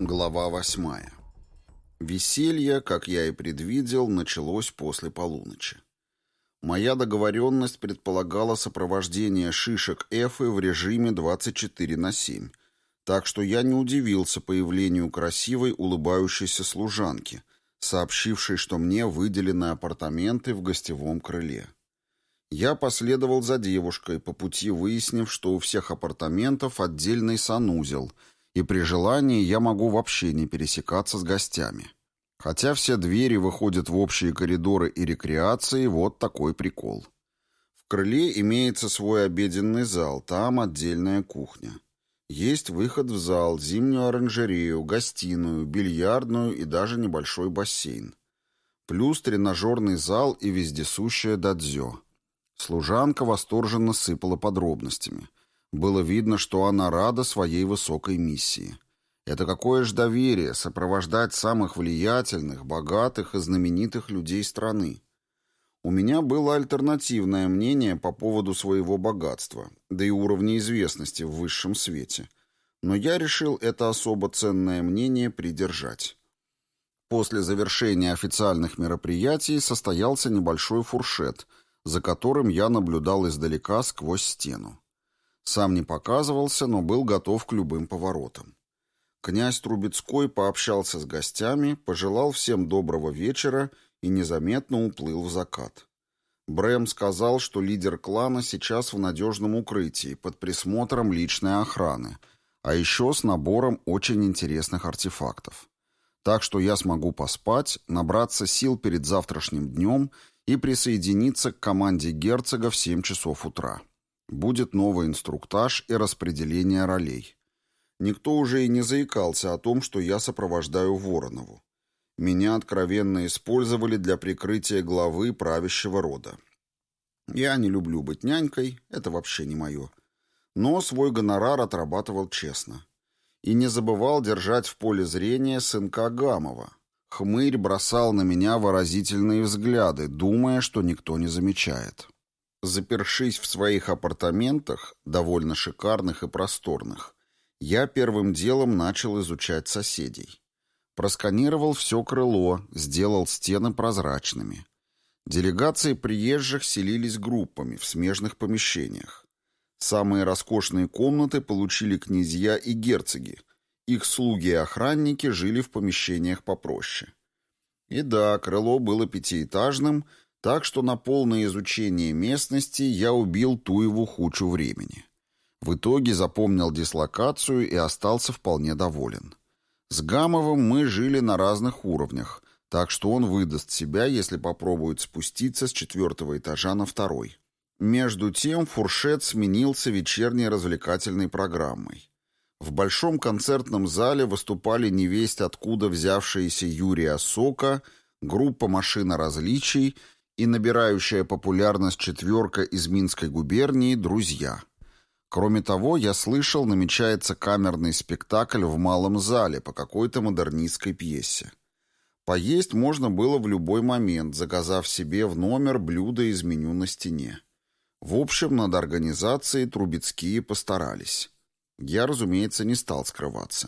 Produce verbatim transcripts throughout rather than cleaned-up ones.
Глава восьмая. Веселье, как я и предвидел, началось после полуночи. Моя договоренность предполагала сопровождение шишек Эфы в режиме двадцать четыре на семь, так что я не удивился появлению красивой улыбающейся служанки, сообщившей, что мне выделены апартаменты в гостевом крыле. Я последовал за девушкой, по пути выяснив, что у всех апартаментов отдельный санузел, и при желании я могу вообще не пересекаться с гостями. Хотя все двери выходят в общие коридоры и рекреации, вот такой прикол. В крыле имеется свой обеденный зал, там отдельная кухня. Есть выход в зал, зимнюю оранжерею, гостиную, бильярдную и даже небольшой бассейн. Плюс тренажерный зал и вездесущая дадзё. Служанка восторженно сыпала подробностями. Было видно, что она рада своей высокой миссии. Это какое же доверие сопровождать самых влиятельных, богатых и знаменитых людей страны. У меня было альтернативное мнение по поводу своего богатства, да и уровня известности в высшем свете. Но я решил это особо ценное мнение придержать. После завершения официальных мероприятий состоялся небольшой фуршет, за которым я наблюдал издалека сквозь стену. Сам не показывался, но был готов к любым поворотам. Князь Трубецкой пообщался с гостями, пожелал всем доброго вечера и незаметно уплыл в закат. Брэм сказал, что лидер клана сейчас в надежном укрытии, под присмотром личной охраны, а еще с набором очень интересных артефактов. Так что я смогу поспать, набраться сил перед завтрашним днем и присоединиться к команде герцога в семь часов утра. Будет новый инструктаж и распределение ролей. Никто уже и не заикался о том, что я сопровождаю Воронову. Меня откровенно использовали для прикрытия главы правящего рода. Я не люблю быть нянькой, это вообще не мое. Но свой гонорар отрабатывал честно. И не забывал держать в поле зрения сынка Гамова. Хмырь бросал на меня выразительные взгляды, думая, что никто не замечает. Запершись в своих апартаментах, довольно шикарных и просторных, я первым делом начал изучать соседей. Просканировал все крыло, сделал стены прозрачными. Делегации приезжих селились группами в смежных помещениях. Самые роскошные комнаты получили князья и герцоги. Их слуги и охранники жили в помещениях попроще. И да, крыло было пятиэтажным, так что на полное изучение местности я убил туеву хучу времени. В итоге запомнил дислокацию и остался вполне доволен. С Гамовым мы жили на разных уровнях, так что он выдаст себя, если попробует спуститься с четвертого этажа на второй. Между тем фуршет сменился вечерней развлекательной программой. В большом концертном зале выступали невесть откуда взявшиеся Юрий Осока, группа «Машина различий» и набирающая популярность четверка из Минской губернии «Друзья». Кроме того, я слышал, намечается камерный спектакль в малом зале по какой-то модернистской пьесе. Поесть можно было в любой момент, заказав себе в номер блюдо из меню на стене. В общем, над организацией Трубецкие постарались. Я, разумеется, не стал скрываться.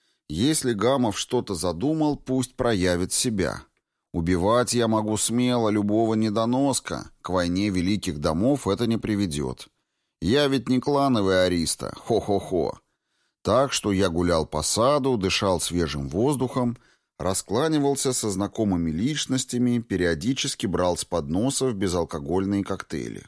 Если Гамов что-то задумал, пусть проявит себя. Убивать я могу смело любого недоноска, к войне великих домов это не приведет. Я ведь не клановый ариста, хо-хо-хо. Так что я гулял по саду, дышал свежим воздухом, раскланивался со знакомыми личностями, периодически брал с подносов безалкогольные коктейли.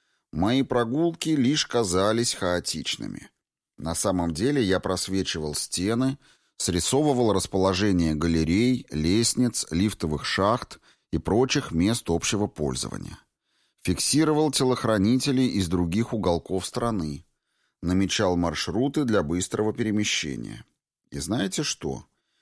Мои прогулки лишь казались хаотичными. На самом деле я просвечивал стены, срисовывал расположение галерей, лестниц, лифтовых шахт и прочих мест общего пользования. Фиксировал телохранителей из других уголков страны. Намечал маршруты для быстрого перемещения. И знаете что?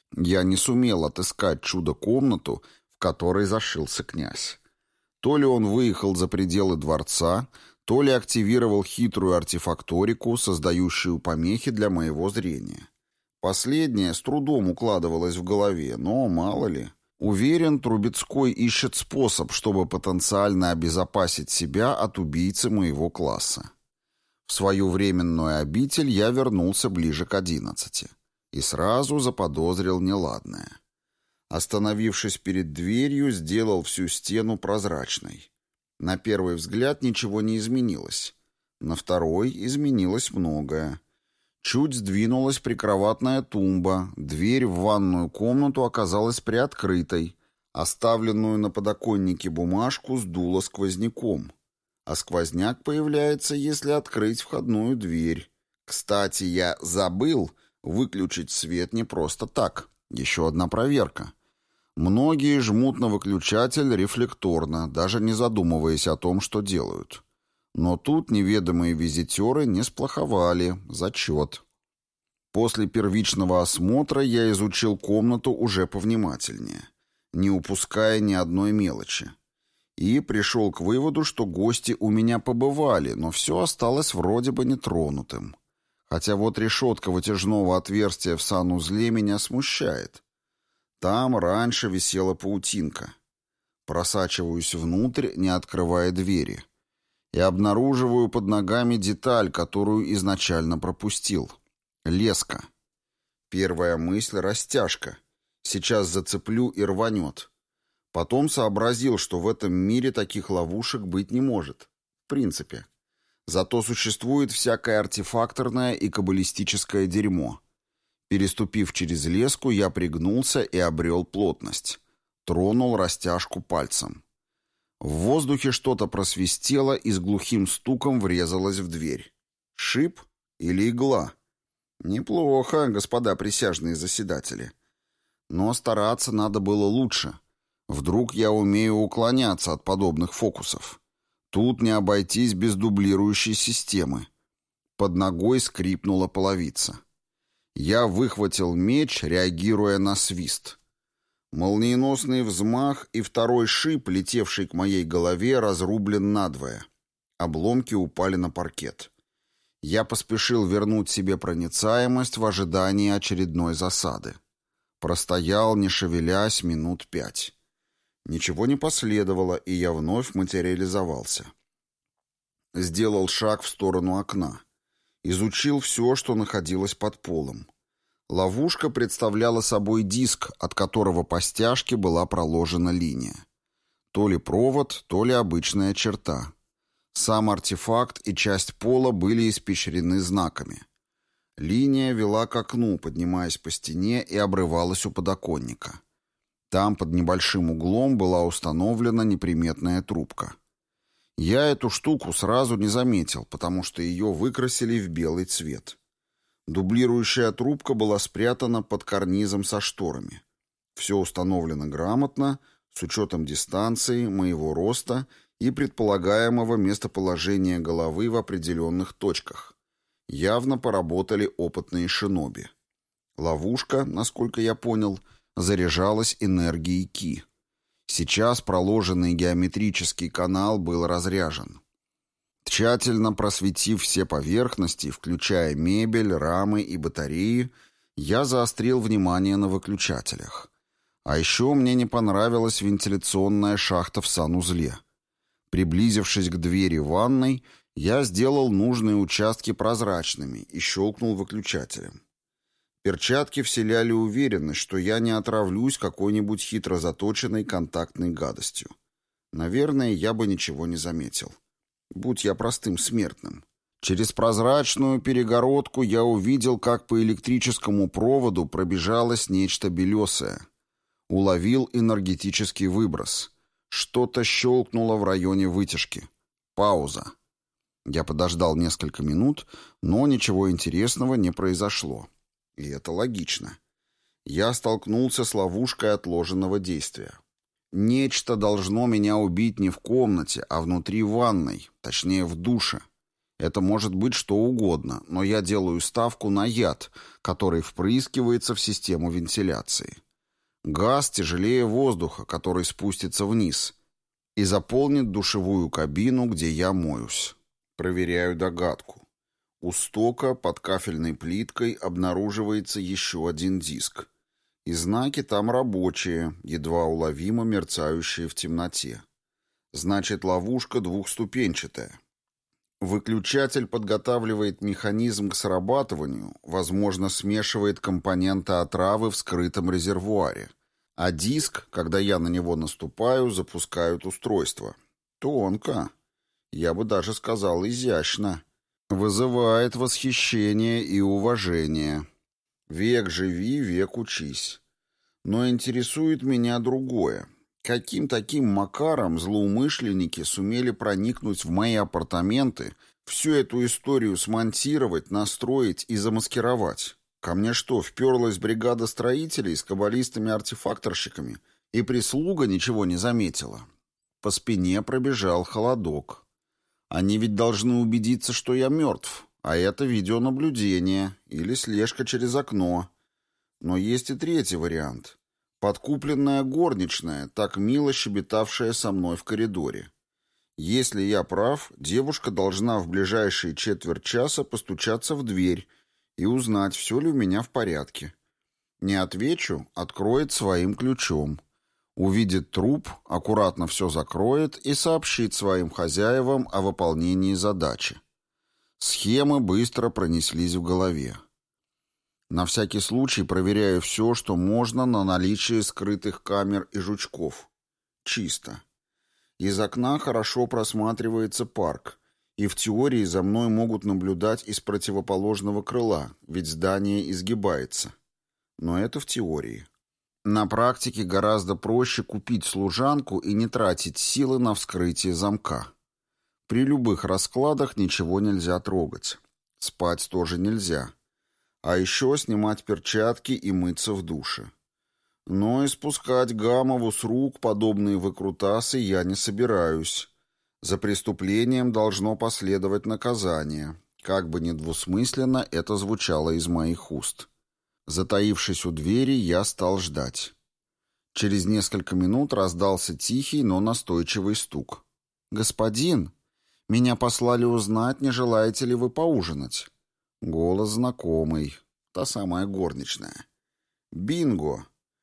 Я не сумел отыскать чудо-комнату, в которой зашился князь. То ли он выехал за пределы дворца, то ли активировал хитрую артефакторику, создающую помехи для моего зрения. Последнее с трудом укладывалось в голове, но мало ли. Уверен, Трубецкой ищет способ, чтобы потенциально обезопасить себя от убийцы моего класса. В свою временную обитель я вернулся ближе к одиннадцати. И сразу заподозрил неладное. Остановившись перед дверью, сделал всю стену прозрачной. На первый взгляд ничего не изменилось. На второй изменилось многое. Чуть сдвинулась прикроватная тумба, дверь в ванную комнату оказалась приоткрытой, оставленную на подоконнике бумажку сдуло сквозняком. А сквозняк появляется, если открыть входную дверь. Кстати, я забыл выключить свет не просто так. Еще одна проверка. Многие жмут на выключатель рефлекторно, даже не задумываясь о том, что делают. Но тут неведомые визитеры не сплоховали. Зачет. После первичного осмотра я изучил комнату уже повнимательнее, не упуская ни одной мелочи. И пришел к выводу, что гости у меня побывали, но все осталось вроде бы нетронутым. Хотя вот решетка вытяжного отверстия в санузле меня смущает. Там раньше висела паутинка. Просачиваюсь внутрь, не открывая двери. И обнаруживаю под ногами деталь, которую изначально пропустил. Леска. Первая мысль — растяжка. Сейчас зацеплю и рванет. Потом сообразил, что в этом мире таких ловушек быть не может. В принципе. Зато существует всякое артефакторное и каббалистическое дерьмо. Переступив через леску, я пригнулся и обрел плотность. Тронул растяжку пальцем. В воздухе что-то просвистело и с глухим стуком врезалось в дверь. Шип или игла? Неплохо, господа присяжные заседатели. Но стараться надо было лучше. Вдруг я умею уклоняться от подобных фокусов. Тут не обойтись без дублирующей системы. Под ногой скрипнула половица. Я выхватил меч, реагируя на свист. Молниеносный взмах, и второй шип, летевший к моей голове, разрублен надвое. Обломки упали на паркет. Я поспешил вернуть себе проницаемость в ожидании очередной засады. Простоял, не шевелясь, минут пять. Ничего не последовало, и я вновь материализовался. Сделал шаг в сторону окна. Изучил все, что находилось под полом. Ловушка представляла собой диск, от которого по стяжке была проложена линия. То ли провод, то ли обычная черта. Сам артефакт и часть пола были испещрены знаками. Линия вела к окну, поднимаясь по стене, и обрывалась у подоконника. Там под небольшим углом была установлена неприметная трубка. Я эту штуку сразу не заметил, потому что ее выкрасили в белый цвет. Дублирующая трубка была спрятана под карнизом со шторами. Все установлено грамотно, с учетом дистанции, моего роста и предполагаемого местоположения головы в определенных точках. Явно поработали опытные шиноби. Ловушка, насколько я понял, заряжалась энергией Ки. Сейчас проложенный геометрический канал был разряжен. Тщательно просветив все поверхности, включая мебель, рамы и батареи, я заострил внимание на выключателях. А еще мне не понравилась вентиляционная шахта в санузле. Приблизившись к двери ванной, я сделал нужные участки прозрачными и щелкнул выключателем. Перчатки вселяли уверенность, что я не отравлюсь какой-нибудь хитро заточенной контактной гадостью. Наверное, я бы ничего не заметил. Будь я простым смертным. Через прозрачную перегородку я увидел, как по электрическому проводу пробежалось нечто белесое. Уловил энергетический выброс. Что-то щелкнуло в районе вытяжки. Пауза. Я подождал несколько минут, но ничего интересного не произошло. И это логично. Я столкнулся с ловушкой отложенного действия. Нечто должно меня убить не в комнате, а внутри ванной, точнее в душе. Это может быть что угодно, но я делаю ставку на яд, который впрыскивается в систему вентиляции. Газ тяжелее воздуха, который спустится вниз и заполнит душевую кабину, где я моюсь. Проверяю догадку. У стока под кафельной плиткой обнаруживается еще один диск. И знаки там рабочие, едва уловимо мерцающие в темноте. Значит, ловушка двухступенчатая. Выключатель подготавливает механизм к срабатыванию, возможно, смешивает компоненты отравы в скрытом резервуаре. А диск, когда я на него наступаю, запускают устройство. Тонко. Я бы даже сказал изящно. Вызывает восхищение и уважение. Век живи, век учись. Но интересует меня другое. Каким таким макаром злоумышленники сумели проникнуть в мои апартаменты, всю эту историю смонтировать, настроить и замаскировать? Ко мне что, вперлась бригада строителей с каббалистами-артефакторщиками, и прислуга ничего не заметила? По спине пробежал холодок. Они ведь должны убедиться, что я мертв, а это видеонаблюдение или слежка через окно. Но есть и третий вариант. Подкупленная горничная, так мило щебетавшая со мной в коридоре. Если я прав, девушка должна в ближайшие четверть часа постучаться в дверь и узнать, все ли у меня в порядке. Не отвечу, откроет своим ключом. Увидит труп, аккуратно все закроет и сообщит своим хозяевам о выполнении задачи. Схемы быстро пронеслись в голове. На всякий случай проверяю все, что можно на наличие скрытых камер и жучков. Чисто. Из окна хорошо просматривается парк, и в теории за мной могут наблюдать из противоположного крыла, ведь здание изгибается. Но это в теории. На практике гораздо проще купить служанку и не тратить силы на вскрытие замка. При любых раскладах ничего нельзя трогать. Спать тоже нельзя. А еще снимать перчатки и мыться в душе. Но и спускать Гамову с рук подобные выкрутасы я не собираюсь. За преступлением должно последовать наказание. Как бы недвусмысленно это звучало из моих уст. Затаившись у двери, я стал ждать. Через несколько минут раздался тихий, но настойчивый стук. «Господин, меня послали узнать, не желаете ли вы поужинать?» Голос знакомый, та самая горничная. «Бинго!»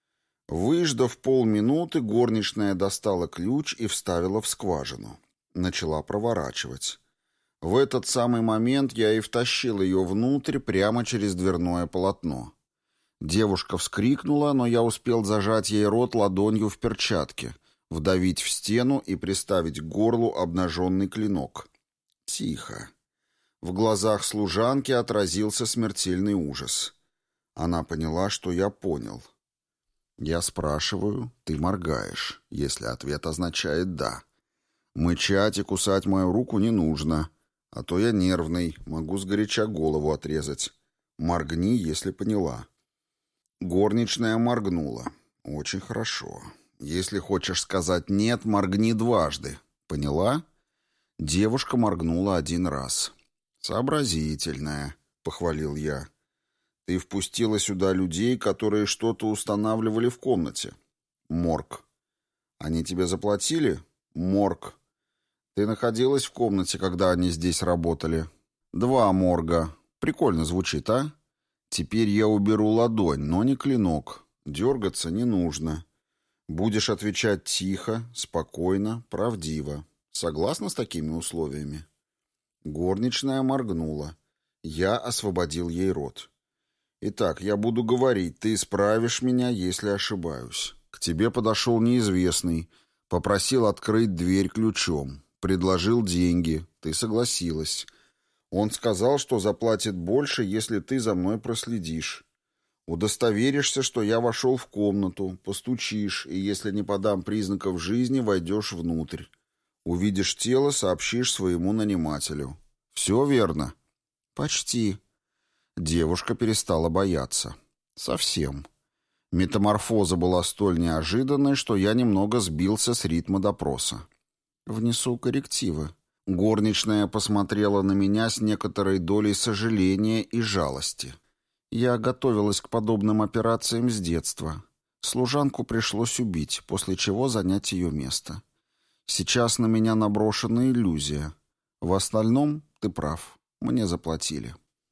Выждав полминуты, горничная достала ключ и вставила в скважину. Начала проворачивать. В этот самый момент я и втащил ее внутрь прямо через дверное полотно. Девушка вскрикнула, но я успел зажать ей рот ладонью в перчатке, вдавить в стену и приставить к горлу обнаженный клинок. Тихо. В глазах служанки отразился смертельный ужас. Она поняла, что я понял. Я спрашиваю, ты моргаешь, если ответ означает «да». Мычать и кусать мою руку не нужно, а то я нервный, могу сгоряча голову отрезать. Моргни, если поняла. Горничная моргнула. Очень хорошо. Если хочешь сказать «нет», моргни дважды. Поняла? Девушка моргнула один раз. «Сообразительная», — похвалил я. «Ты впустила сюда людей, которые что-то устанавливали в комнате. Морг. Они тебе заплатили? Морг. Ты находилась в комнате, когда они здесь работали? Два морга. Прикольно звучит, а? Теперь я уберу ладонь, но не клинок. Дергаться не нужно. Будешь отвечать тихо, спокойно, правдиво. Согласна с такими условиями?» Горничная моргнула. Я освободил ей рот. «Итак, я буду говорить, ты исправишь меня, если ошибаюсь. К тебе подошел неизвестный, попросил открыть дверь ключом, предложил деньги, ты согласилась. Он сказал, что заплатит больше, если ты за мной проследишь. Удостоверишься, что я вошел в комнату, постучишь, и если не подам признаков жизни, войдешь внутрь. Увидишь тело, сообщишь своему нанимателю. Все верно?» «Почти». Девушка перестала бояться. Совсем. Метаморфоза была столь неожиданной, что я немного сбился с ритма допроса. «Внесу коррективы». Горничная посмотрела на меня с некоторой долей сожаления и жалости. Я готовилась к подобным операциям с детства. Служанку пришлось убить, после чего занять ее место. Сейчас на меня наброшена иллюзия. В остальном ты прав. Мне заплатили.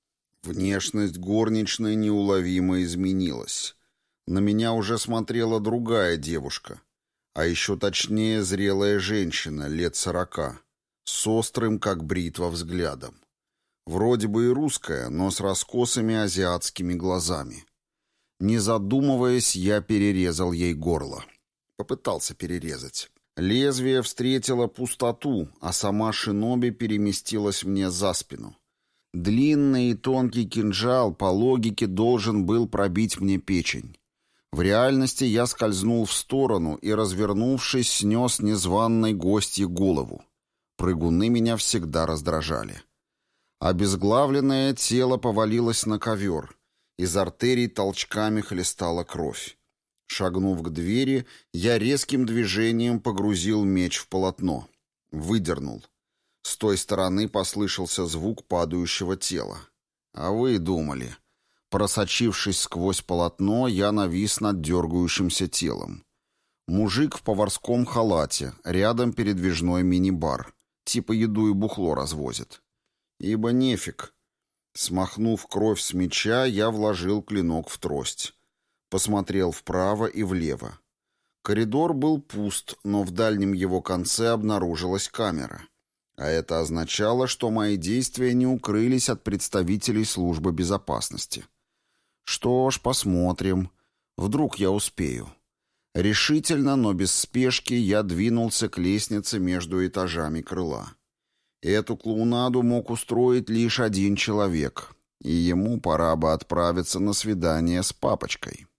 Внешность горничной неуловимо изменилась. На меня уже смотрела другая девушка. А еще точнее зрелая женщина, лет сорока. с острым, как бритва, взглядом. Вроде бы и русская, но с раскосыми азиатскими глазами. Не задумываясь, я перерезал ей горло. Попытался перерезать. Лезвие встретило пустоту, а сама шиноби переместилась мне за спину. Длинный и тонкий кинжал по логике должен был пробить мне печень. В реальности я скользнул в сторону и, развернувшись, снес незваной гостье голову. Прыгуны меня всегда раздражали. Обезглавленное тело повалилось на ковер. Из артерий толчками хлестала кровь. Шагнув к двери, я резким движением погрузил меч в полотно. Выдернул. С той стороны послышался звук падающего тела. А вы думали... Просочившись сквозь полотно, я навис над дергающимся телом. Мужик в поварском халате, рядом передвижной мини-бар. Типа еду и бухло развозит. Ибо нефиг. Смахнув кровь с меча, я вложил клинок в трость. Посмотрел вправо и влево. Коридор был пуст, но в дальнем его конце обнаружилась камера. А это означало, что мои действия не укрылись от представителей службы безопасности. Что ж, посмотрим. Вдруг я успею. Решительно, но без спешки я двинулся к лестнице между этажами крыла. Эту клоунаду мог устроить лишь один человек, и ему пора бы отправиться на свидание с папочкой.